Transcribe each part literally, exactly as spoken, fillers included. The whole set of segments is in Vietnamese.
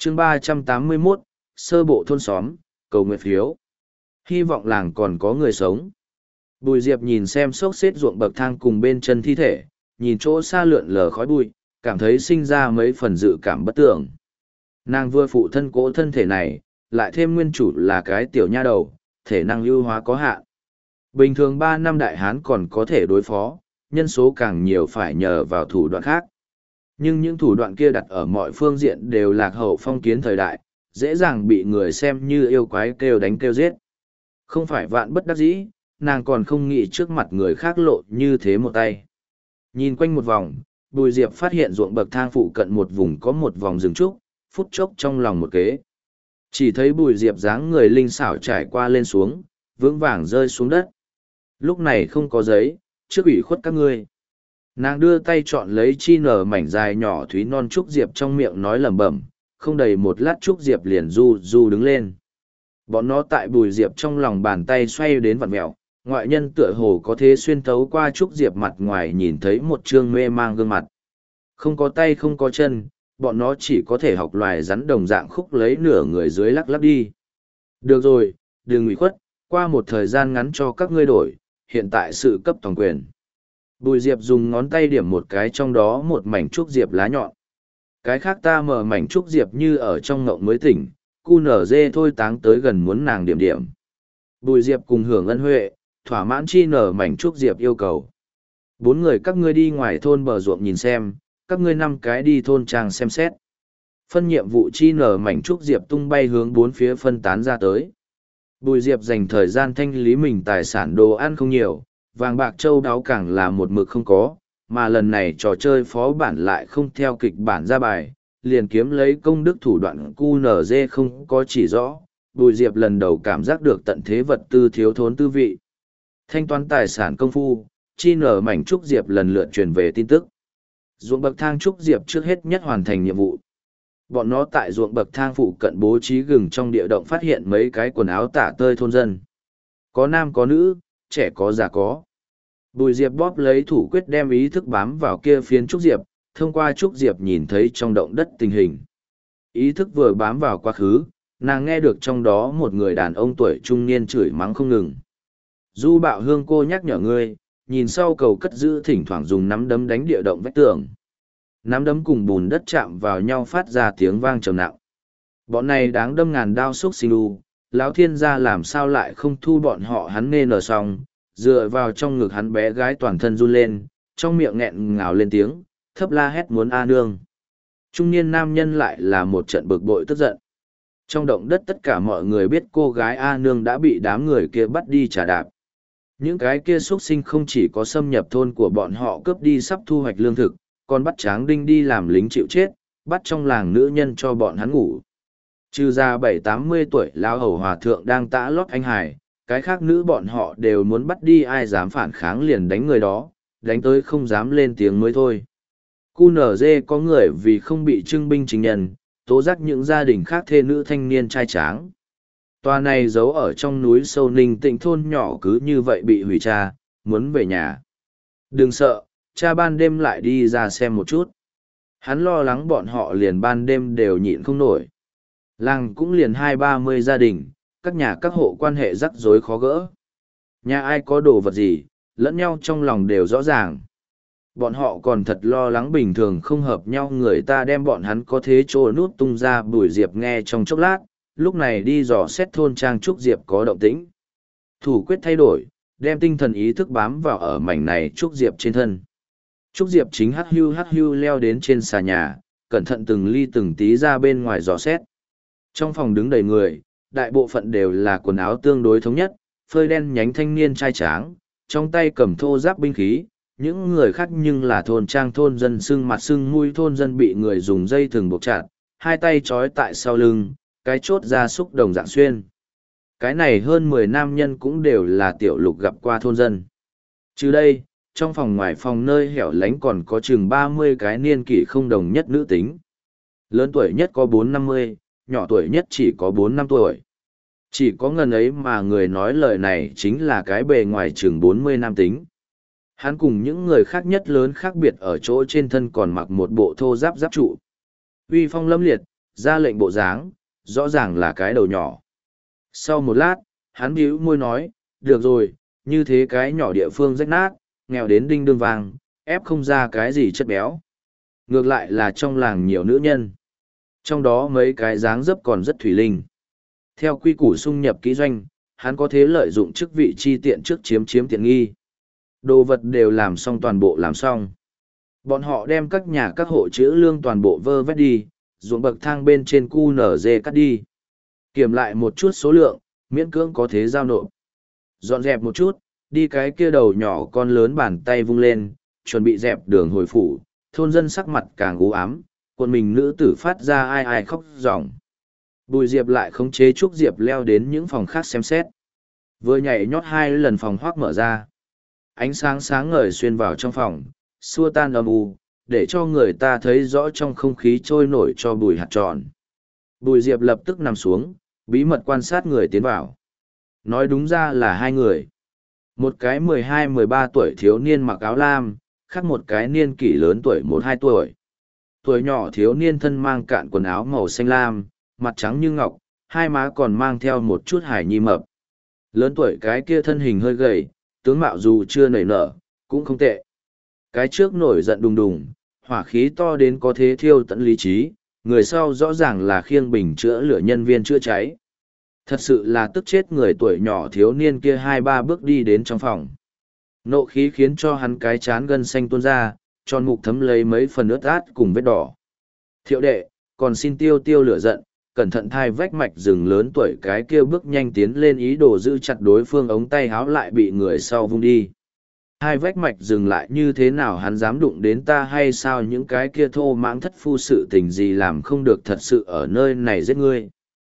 chương ba trăm tám mươi mốt, sơ bộ thôn xóm, cầu nguyện phiếu. Hy vọng làng còn có người sống. Bùi Diệp nhìn xem xốc xếp ruộng bậc thang cùng bên chân thi thể, nhìn chỗ xa lượn lờ khói bụi, cảm thấy sinh ra mấy phần dự cảm bất tưởng. Nàng vừa phụ thân cố thân thể này, lại thêm nguyên chủ là cái tiểu nha đầu, thể năng ưu hóa có hạn. Bình thường ba năm đại hán còn có thể đối phó, nhân số càng nhiều phải nhờ vào thủ đoạn khác. Nhưng những thủ đoạn kia đặt ở mọi phương diện đều lạc hậu phong kiến thời đại, dễ dàng bị người xem như yêu quái kêu đánh kêu giết. Không phải vạn bất đắc dĩ, nàng còn không nghĩ trước mặt người khác lộ như thế một tay. Nhìn quanh một vòng, Bùi Diệp phát hiện ruộng bậc thang phụ cận một vùng có một vòng rừng trúc, phút chốc trong lòng một kế. Chỉ thấy Bùi Diệp dáng người linh xảo trải qua lên xuống, vững vàng rơi xuống đất. Lúc này không có giấy, trước ủy khuất các ngươi. Nàng đưa tay chọn lấy chi nở mảnh dài nhỏ thúy non trúc diệp trong miệng nói lẩm bẩm, không đầy một lát trúc diệp liền du du đứng lên. Bọn nó tại Bùi Diệp trong lòng bàn tay xoay đến vặn mẹo, ngoại nhân tựa hồ có thế xuyên thấu qua trúc diệp mặt ngoài nhìn thấy một trương mê mang gương mặt. Không có tay không có chân, bọn nó chỉ có thể học loài rắn đồng dạng khúc lấy nửa người dưới lắc lắc đi. Được rồi, đừng ủy khuất, qua một thời gian ngắn cho các ngươi đổi, hiện tại sự cấp toàn quyền. Bùi Diệp dùng ngón tay điểm một cái trong đó một mảnh trúc diệp lá nhọn. Cái khác ta mở mảnh trúc diệp như ở trong ngộng mới tỉnh, cu nở dê thôi táng tới gần muốn nàng điểm điểm. Bùi Diệp cùng hưởng ân huệ, thỏa mãn chi nở mảnh trúc diệp yêu cầu. Bốn người các ngươi đi ngoài thôn bờ ruộng nhìn xem, các ngươi năm cái đi thôn trang xem xét. Phân nhiệm vụ chi nở mảnh trúc diệp tung bay hướng bốn phía phân tán ra tới. Bùi Diệp dành thời gian thanh lý mình tài sản đồ ăn không nhiều, vàng bạc châu đáo càng là một mực không có, mà lần này trò chơi phó bản lại không theo kịch bản ra bài, liền kiếm lấy công đức thủ đoạn cu nở dê không có chỉ rõ. Bùi Diệp lần đầu cảm giác được tận thế vật tư thiếu thốn tư vị. Thanh toán tài sản công phu, chi nở mảnh trúc diệp lần lượt truyền về tin tức. Ruộng bậc thang trúc diệp trước hết nhất hoàn thành nhiệm vụ. Bọn nó tại ruộng bậc thang phụ cận bố trí gừng trong địa động phát hiện mấy cái quần áo tả tơi thôn dân. Có nam có nữ, trẻ có già có. Bùi Diệp bóp lấy thủ quyết đem ý thức bám vào kia phiến trúc diệp, thông qua trúc diệp nhìn thấy trong động đất tình hình. Ý thức vừa bám vào quá khứ, nàng nghe được trong đó một người đàn ông tuổi trung niên chửi mắng không ngừng. Du Bạo Hương cô nhắc nhở ngươi, nhìn sau cầu cất giữ thỉnh thoảng dùng nắm đấm đánh địa động vách tường. Nắm đấm cùng bùn đất chạm vào nhau phát ra tiếng vang trầm nặng. Bọn này đáng đâm ngàn đao xúc sinh đu, lão thiên gia làm sao lại không thu bọn họ hắn nên ở xong, dựa vào trong ngực hắn bé gái toàn thân run lên, trong miệng nghẹn ngào lên tiếng, thấp la hét muốn a nương. Trung niên nam nhân lại là một trận bực bội tức giận. Trong động đất tất cả mọi người biết cô gái A nương đã bị đám người kia bắt đi trả đạp. Những cái kia xuất sinh không chỉ có xâm nhập thôn của bọn họ cướp đi sắp thu hoạch lương thực, còn bắt Tráng Đinh đi làm lính chịu chết, bắt trong làng nữ nhân cho bọn hắn ngủ. Trừ ra bảy tám mươi tuổi lão hầu hòa thượng đang tã lót anh hải, cái khác nữ bọn họ đều muốn bắt đi ai dám phản kháng liền đánh người đó, đánh tới không dám lên tiếng mới thôi. Cu nở dê có người vì không bị trưng binh chính nhân, tố giác những gia đình khác thê nữ thanh niên trai tráng. Tòa này giấu ở trong núi sâu Ninh Tịnh thôn nhỏ cứ như vậy bị hủy tra, muốn về nhà. Đừng sợ, cha ban đêm lại đi ra xem một chút. Hắn lo lắng bọn họ liền ban đêm đều nhịn không nổi. Làng cũng liền hai ba mươi gia đình, các nhà các hộ quan hệ rắc rối khó gỡ. Nhà ai có đồ vật gì, lẫn nhau trong lòng đều rõ ràng. Bọn họ còn thật lo lắng bình thường không hợp nhau người ta đem bọn hắn có thế trô nút tung ra. Bùi Diệp nghe trong chốc lát, lúc này đi dò xét thôn trang Trúc Diệp có động tĩnh. Thủ quyết thay đổi, đem tinh thần ý thức bám vào ở mảnh này Trúc Diệp trên thân. Trúc Diệp chính hắc hưu hắc hưu leo đến trên xà nhà, cẩn thận từng ly từng tí ra bên ngoài dò xét. Trong phòng đứng đầy người, đại bộ phận đều là quần áo tương đối thống nhất, phơi đen nhánh thanh niên trai tráng, trong tay cầm thô giáp binh khí. Những người khác nhưng là thôn trang thôn dân sưng mặt sưng mũi thôn dân bị người dùng dây thừng buộc chặt, hai tay trói tại sau lưng, cái chốt ra súc đồng dạng xuyên. Cái này hơn mười nam nhân cũng đều là tiểu lục gặp qua thôn dân. Trừ đây, trong phòng ngoài phòng nơi hẻo lánh còn có chừng ba mươi cái niên kỷ không đồng nhất nữ tính. Lớn tuổi nhất có bốn năm mươi, nhỏ tuổi nhất chỉ có bốn năm tuổi. Chỉ có ngần ấy mà người nói lời này chính là cái bề ngoài chừng bốn mươi nam tính. Hắn cùng những người khác nhất lớn khác biệt ở chỗ trên thân còn mặc một bộ thô giáp giáp trụ. Uy phong lâm liệt, ra lệnh bộ dáng, rõ ràng là cái đầu nhỏ. Sau một lát, hắn bĩu môi nói, được rồi, như thế cái nhỏ địa phương rách nát, nghèo đến đinh đương vàng, ép không ra cái gì chất béo. Ngược lại là trong làng nhiều nữ nhân. Trong đó mấy cái dáng dấp còn rất thủy linh. Theo quy củ xung nhập kỹ doanh, hắn có thể lợi dụng chức vị chi tiện trước chiếm chiếm tiện nghi. Đồ vật đều làm xong toàn bộ làm xong. Bọn họ đem các nhà các hộ chữ lương toàn bộ vơ vét đi, ruộng bậc thang bên trên cu nở dê cắt đi. Kiểm lại một chút số lượng, miễn cưỡng có thế giao nộp. Dọn dẹp một chút, đi cái kia đầu nhỏ con lớn bàn tay vung lên, chuẩn bị dẹp đường hồi phủ, thôn dân sắc mặt càng u ám, quân mình nữ tử phát ra ai ai khóc ròng. Bùi Diệp lại khống chế Trúc Diệp leo đến những phòng khác xem xét. Vừa nhảy nhót hai lần phòng hoác mở ra. Ánh sáng sáng ngời xuyên vào trong phòng, xua tan âm u, để cho người ta thấy rõ trong không khí trôi nổi cho bùi hạt tròn. Bùi Diệp lập tức nằm xuống, bí mật quan sát người tiến vào. Nói đúng ra là hai người. Một cái mười hai mười ba tuổi thiếu niên mặc áo lam, khác một cái niên kỷ lớn tuổi một hai tuổi. Tuổi nhỏ thiếu niên thân mang cạn quần áo màu xanh lam, mặt trắng như ngọc, hai má còn mang theo một chút hải nhi mập. Lớn tuổi cái kia thân hình hơi gầy, tướng mạo dù chưa nảy nở, cũng không tệ. Cái trước nổi giận đùng đùng, hỏa khí to đến có thế thiêu tận lý trí, người sau rõ ràng là khiêng bình chữa lửa nhân viên chữa cháy. Thật sự là tức chết người tuổi nhỏ thiếu niên kia hai ba bước đi đến trong phòng. Nộ khí khiến cho hắn cái chán gân xanh tuôn ra, tròn mục thấm lấy mấy phần ướt át cùng vết đỏ. Thiệu đệ, còn xin tiêu tiêu lửa giận, cẩn thận thai vách mạch rừng lớn tuổi cái kia bước nhanh tiến lên ý đồ giữ chặt đối phương, ống tay háo lại bị người sau vung đi. Hai vách mạch dừng lại như thế nào hắn dám đụng đến ta hay sao, những cái kia thô mãng thất phu sự tình gì làm không được thật sự ở nơi này giết ngươi.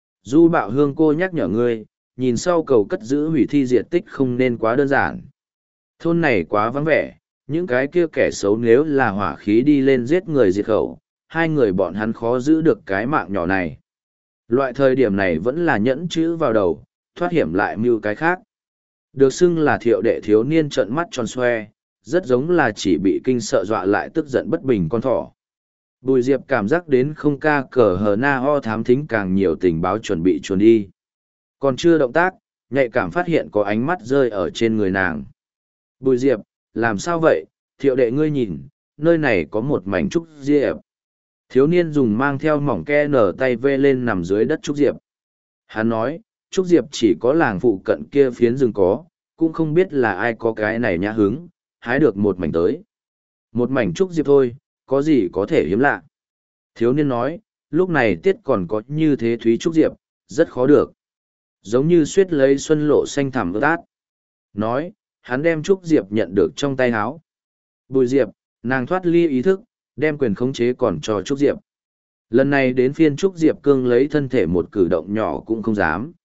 Du Bạo Hương cô nhắc nhở ngươi, nhìn sau cầu cất giữ hủy thi diệt tích không nên quá đơn giản. Thôn này quá vắng vẻ, những cái kia kẻ xấu nếu là hỏa khí đi lên giết người diệt khẩu, hai người bọn hắn khó giữ được cái mạng nhỏ này. Loại thời điểm này vẫn là nhẫn chữ vào đầu, thoát hiểm lại mưu cái khác. Được xưng là Thiệu đệ thiếu niên trợn mắt tròn xoe, rất giống là chỉ bị kinh sợ dọa lại tức giận bất bình con thỏ. Bùi Diệp cảm giác đến không ca cờ hờ na ho thám thính càng nhiều tình báo chuẩn bị chuồn đi. Còn chưa động tác, nhạy cảm phát hiện có ánh mắt rơi ở trên người nàng. Bùi Diệp, làm sao vậy, Thiệu đệ ngươi nhìn, nơi này có một mảnh trúc diệp. Thiếu niên dùng mang theo mỏng ke nở tay vê lên nằm dưới đất trúc diệp. Hắn nói, trúc diệp chỉ có làng phụ cận kia phiến rừng có, cũng không biết là ai có cái này nhã hứng, hái được một mảnh tới. Một mảnh trúc diệp thôi, có gì có thể hiếm lạ. Thiếu niên nói, lúc này tiết còn có như thế thúy trúc diệp, rất khó được. Giống như suýt lấy xuân lộ xanh thẳm ướt át. Nói, hắn đem trúc diệp nhận được trong tay áo. Bùi Diệp, nàng thoát ly ý thức, đem quyền khống chế còn cho trúc diệp. Lần này đến phiên trúc diệp cương lấy thân thể một cử động nhỏ cũng không dám.